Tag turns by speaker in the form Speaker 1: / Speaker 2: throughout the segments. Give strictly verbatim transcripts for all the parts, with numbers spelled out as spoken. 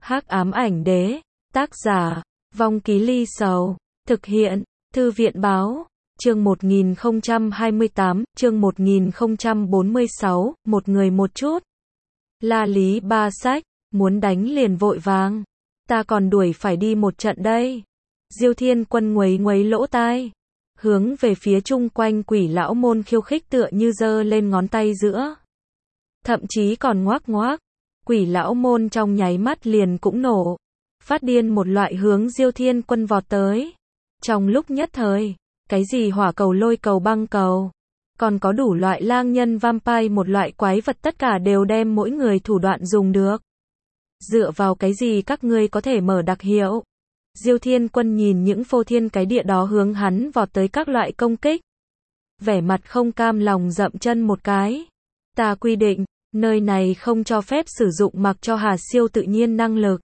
Speaker 1: Hắc ám ảnh đế, tác giả, Vong Ký Ly Sầu, thực hiện, Thư viện báo, chương một nghìn không trăm hai mươi tám, chương một nghìn không trăm bốn mươi sáu, một người một chút. La Lý ba sách, muốn đánh liền vội vàng. Ta còn đuổi phải đi một trận đây. Diêu Thiên Quân nguấy nguấy lỗ tai, hướng về phía chung quanh Quỷ lão môn khiêu khích tựa như giơ lên ngón tay giữa. Thậm chí còn ngoác ngoác. Quỷ lão môn trong nháy mắt liền cũng nổ, phát điên một loại hướng Diêu Thiên Quân vọt tới. Trong lúc nhất thời, cái gì hỏa cầu, lôi cầu, băng cầu, còn có đủ loại lang nhân, vampire, một loại quái vật, tất cả đều đem mỗi người thủ đoạn dùng được. Dựa vào cái gì các ngươi có thể mở đặc hiệu? Diêu Thiên Quân nhìn những phô thiên cái địa đó hướng hắn vọt tới các loại công kích, vẻ mặt không cam lòng dậm chân một cái. Ta quy định, nơi này không cho phép sử dụng mặc cho hà siêu tự nhiên năng lực.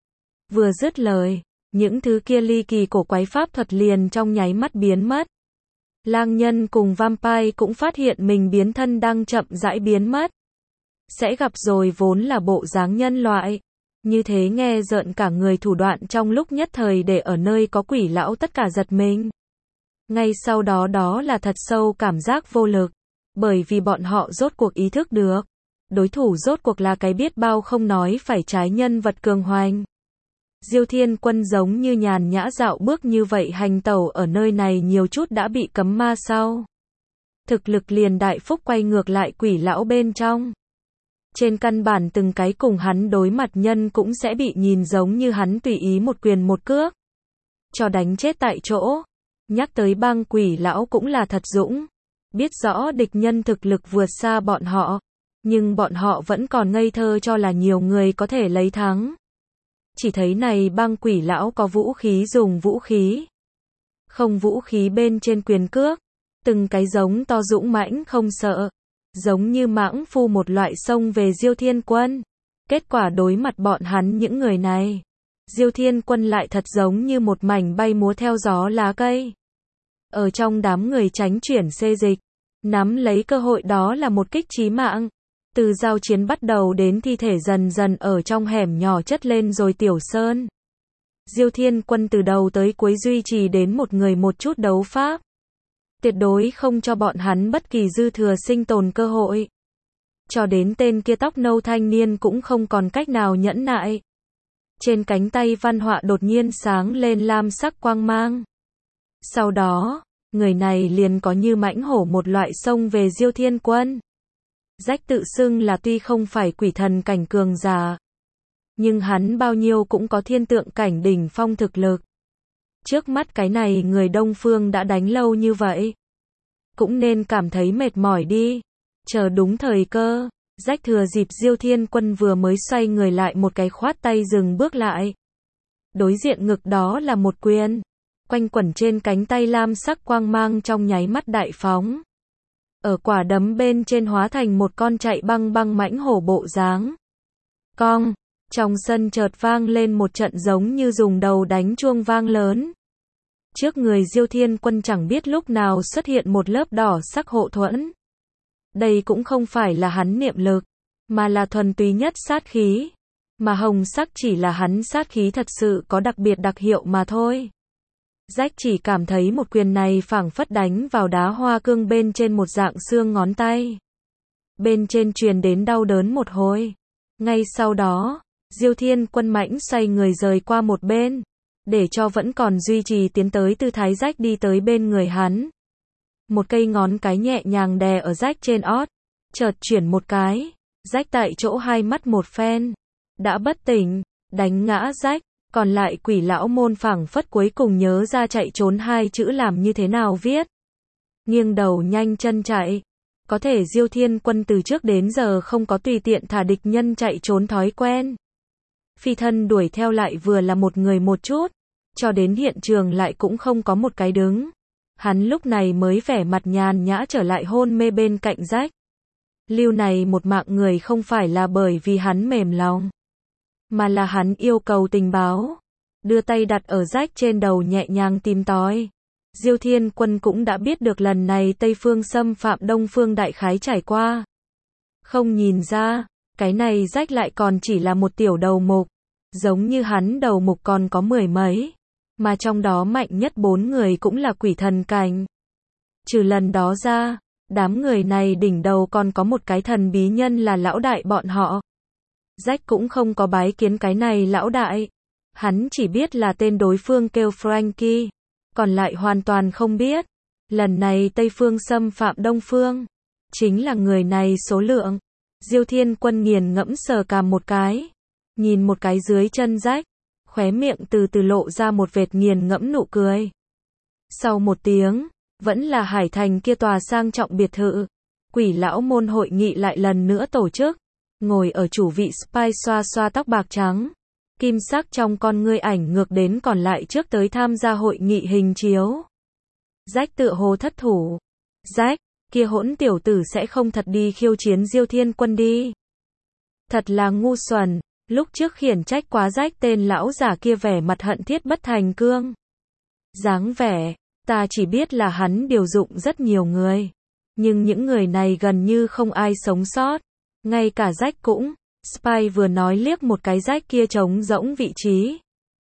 Speaker 1: Vừa dứt lời, những thứ kia ly kỳ cổ quái pháp thuật liền trong nháy mắt biến mất. Lang nhân cùng vampire cũng phát hiện mình biến thân đang chậm rãi biến mất. Sẽ gặp rồi vốn là bộ dáng nhân loại. Như thế nghe rợn cả người thủ đoạn trong lúc nhất thời để ở nơi có quỷ lão tất cả giật mình. Ngay sau đó đó là thật sâu cảm giác vô lực. Bởi vì bọn họ rốt cuộc ý thức được. Đối thủ rốt cuộc là cái biết bao không nói phải trái nhân vật cường hoành. Diêu Thiên Quân giống như nhàn nhã dạo bước như vậy hành tẩu ở nơi này nhiều chút đã bị cấm ma sau. Thực lực liền đại phúc quay ngược lại quỷ lão bên trong. Trên căn bản từng cái cùng hắn đối mặt nhân cũng sẽ bị nhìn giống như hắn tùy ý một quyền một cước cho đánh chết tại chỗ. Nhắc tới băng quỷ lão cũng là thật dũng. Biết rõ địch nhân thực lực vượt xa bọn họ. Nhưng bọn họ vẫn còn ngây thơ cho là nhiều người có thể lấy thắng. Chỉ thấy này băng quỷ lão có vũ khí dùng vũ khí. Không vũ khí bên trên quyền cước. Từng cái giống to dũng mãnh không sợ. Giống như mãng phu một loại xông về Diêu Thiên Quân. Kết quả đối mặt bọn hắn những người này. Diêu Thiên Quân lại thật giống như một mảnh bay múa theo gió lá cây. Ở trong đám người tránh chuyển xê dịch. Nắm lấy cơ hội đó là một kích chí mạng. Từ giao chiến bắt đầu đến thi thể dần dần ở trong hẻm nhỏ chất lên rồi tiểu sơn. Diêu Thiên Quân từ đầu tới cuối duy trì đến một người một chút đấu pháp. Tuyệt đối không cho bọn hắn bất kỳ dư thừa sinh tồn cơ hội. Cho đến tên kia tóc nâu thanh niên cũng không còn cách nào nhẫn nại. Trên cánh tay văn họa đột nhiên sáng lên lam sắc quang mang. Sau đó, người này liền có như mãnh hổ một loại xông về Diêu Thiên Quân. Rách tự xưng là tuy không phải quỷ thần cảnh cường giả, nhưng hắn bao nhiêu cũng có thiên tượng cảnh đỉnh phong thực lực. Trước mắt cái này người Đông Phương đã đánh lâu như vậy, cũng nên cảm thấy mệt mỏi đi. Chờ đúng thời cơ, rách thừa dịp Diêu Thiên Quân vừa mới xoay người lại một cái khoát tay dừng bước lại. Đối diện ngực đó là một quyền, quanh quẩn trên cánh tay lam sắc quang mang trong nháy mắt đại phóng. Ở quả đấm bên trên hóa thành một con chạy băng băng mãnh hổ bộ dáng. Cong, trong sân chợt vang lên một trận giống như dùng đầu đánh chuông vang lớn. Trước người Diêu Thiên Quân chẳng biết lúc nào xuất hiện một lớp đỏ sắc hộ thuẫn. Đây cũng không phải là hắn niệm lực, mà là thuần túy nhất sát khí. Mà hồng sắc chỉ là hắn sát khí thật sự có đặc biệt đặc hiệu mà thôi. Rách chỉ cảm thấy một quyền này phảng phất đánh vào đá hoa cương bên trên một dạng xương ngón tay. Bên trên truyền đến đau đớn một hồi. Ngay sau đó, Diêu Thiên Quân mãnh xoay người rời qua một bên, để cho vẫn còn duy trì tiến tới tư thái rách đi tới bên người hắn. Một cây ngón cái nhẹ nhàng đè ở rách trên ót, chợt chuyển một cái, rách tại chỗ hai mắt một phen, đã bất tỉnh, đánh ngã rách. Còn lại quỷ lão môn phảng phất cuối cùng nhớ ra chạy trốn hai chữ làm như thế nào viết. Nghiêng đầu nhanh chân chạy. Có thể Diêu Thiên Quân từ trước đến giờ không có tùy tiện thả địch nhân chạy trốn thói quen. Phi thân đuổi theo lại vừa là một người một chút. Cho đến hiện trường lại cũng không có một cái đứng. Hắn lúc này mới vẻ mặt nhàn nhã trở lại hôn mê bên cạnh rách. Lưu này một mạng người không phải là bởi vì hắn mềm lòng, mà là hắn yêu cầu tình báo. Đưa tay đặt ở rách trên đầu nhẹ nhàng tìm tòi. Diêu Thiên Quân cũng đã biết được lần này Tây Phương xâm phạm Đông Phương đại khái trải qua. Không nhìn ra, cái này rách lại còn chỉ là một tiểu đầu mục. Giống như hắn đầu mục còn có mười mấy, mà trong đó mạnh nhất bốn người cũng là quỷ thần cảnh. Trừ lần đó ra, đám người này đỉnh đầu còn có một cái thần bí nhân là lão đại bọn họ. Jack cũng không có bái kiến cái này lão đại. Hắn chỉ biết là tên đối phương kêu Frankie, còn lại hoàn toàn không biết. Lần này Tây Phương xâm phạm Đông Phương, chính là người này số lượng. Diêu Thiên Quân nghiền ngẫm sờ cằm một cái, nhìn một cái dưới chân Jack, khóe miệng từ từ lộ ra một vệt nghiền ngẫm nụ cười. Sau một tiếng, vẫn là Hải Thành kia tòa sang trọng biệt thự, Quỷ lão môn hội nghị lại lần nữa tổ chức. Ngồi ở chủ vị Spy xoa xoa tóc bạc trắng, kim sắc trong con ngươi ảnh ngược đến còn lại trước tới tham gia hội nghị hình chiếu. Jack tựa hồ thất thủ. Jack, kia hỗn tiểu tử sẽ không thật đi khiêu chiến Diêu Thiên Quân đi. Thật là ngu xuẩn, lúc trước khiển trách quá Jack tên lão giả kia vẻ mặt hận thiết bất thành cương. Dáng vẻ, ta chỉ biết là hắn điều dụng rất nhiều người, nhưng những người này gần như không ai sống sót. Ngay cả Jack cũng, Spy vừa nói liếc một cái Jack kia trống rỗng vị trí.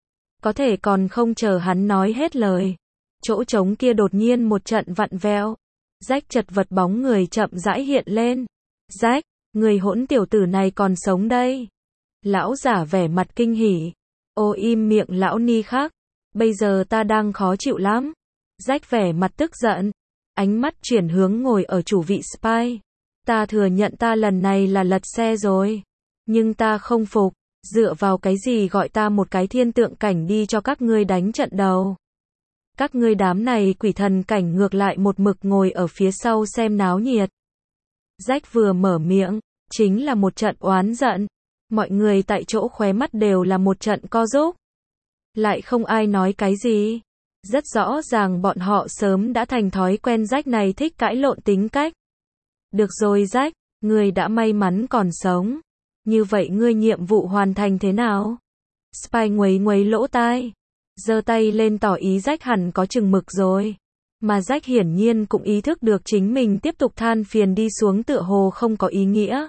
Speaker 1: Có thể còn không chờ hắn nói hết lời. Chỗ trống kia đột nhiên một trận vặn vẹo. Jack chật vật bóng người chậm rãi hiện lên. Jack, người hỗn tiểu tử này còn sống đây. Lão giả vẻ mặt kinh hỉ. Ô im miệng lão ni khác. Bây giờ ta đang khó chịu lắm. Jack vẻ mặt tức giận. Ánh mắt chuyển hướng ngồi ở chủ vị Spy. Ta thừa nhận ta lần này là lật xe rồi. Nhưng ta không phục. Dựa vào cái gì gọi ta một cái thiên tượng cảnh đi cho các ngươi đánh trận đầu. Các ngươi đám này quỷ thần cảnh ngược lại một mực ngồi ở phía sau xem náo nhiệt. Jack vừa mở miệng, chính là một trận oán giận. Mọi người tại chỗ khóe mắt đều là một trận co rúm. Lại không ai nói cái gì. Rất rõ ràng bọn họ sớm đã thành thói quen Jack này thích cãi lộn tính cách. Được rồi Jack, ngươi đã may mắn còn sống. Như vậy ngươi nhiệm vụ hoàn thành thế nào? Spy nguấy nguấy lỗ tai. Giơ tay lên tỏ ý Jack hẳn có chừng mực rồi. Mà Jack hiển nhiên cũng ý thức được chính mình tiếp tục than phiền đi xuống tựa hồ không có ý nghĩa.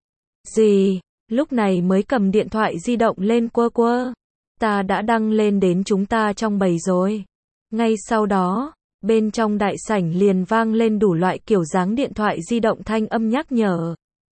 Speaker 1: Gì? Lúc này mới cầm điện thoại di động lên quơ quơ. Ta đã đăng lên đến chúng ta trong bầy rồi. Ngay sau đó, bên trong đại sảnh liền vang lên đủ loại kiểu dáng điện thoại di động thanh âm nhắc nhở.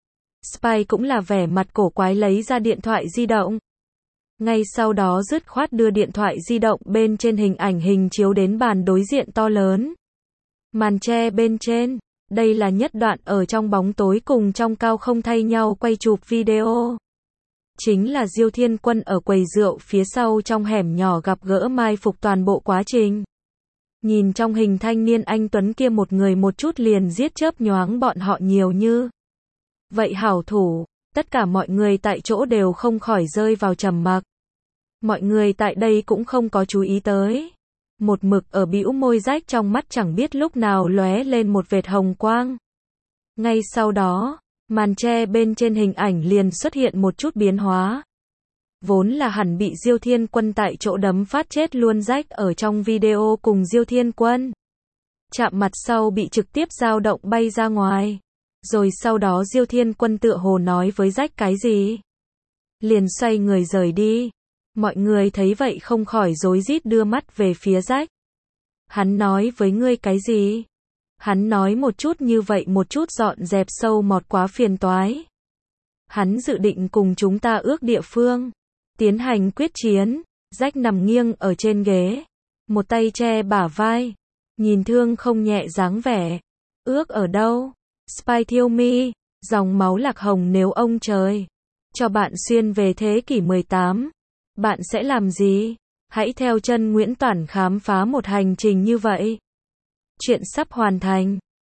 Speaker 1: Spy cũng là vẻ mặt cổ quái lấy ra điện thoại di động. Ngay sau đó dứt khoát đưa điện thoại di động bên trên hình ảnh hình chiếu đến bàn đối diện to lớn. Màn che bên trên, đây là nhất đoạn ở trong bóng tối cùng trong cao không thay nhau quay chụp video. Chính là Diêu Thiên Quân ở quầy rượu phía sau trong hẻm nhỏ gặp gỡ mai phục toàn bộ quá trình. Nhìn trong hình thanh niên anh Tuấn kia một người một chút liền giết chớp nhoáng bọn họ nhiều như. Vậy hảo thủ, tất cả mọi người tại chỗ đều không khỏi rơi vào trầm mặc. Mọi người tại đây cũng không có chú ý tới. Một mực ở bĩu môi Jack trong mắt chẳng biết lúc nào lóe lên một vệt hồng quang. Ngay sau đó, màn che bên trên hình ảnh liền xuất hiện một chút biến hóa. Vốn là hẳn bị Diêu Thiên Quân tại chỗ đấm phát chết luôn Jack ở trong video cùng Diêu Thiên Quân. Chạm mặt sau bị trực tiếp dao động bay ra ngoài. Rồi sau đó Diêu Thiên Quân tựa hồ nói với Jack cái gì. Liền xoay người rời đi. Mọi người thấy vậy không khỏi rối rít đưa mắt về phía Jack. Hắn nói với ngươi cái gì? Hắn nói một chút như vậy một chút dọn dẹp sâu mọt quá phiền toái. Hắn dự định cùng chúng ta ước địa phương. Tiến hành quyết chiến. Jack nằm nghiêng ở trên ghế. Một tay che bả vai. Nhìn thương không nhẹ dáng vẻ. Ước ở đâu? Spy thiêu mi. Dòng máu lạc hồng nếu ông trời cho bạn xuyên về thế kỷ mười tám. Bạn sẽ làm gì? Hãy theo chân Nguyễn Toản khám phá một hành trình như vậy. Chuyện sắp hoàn thành.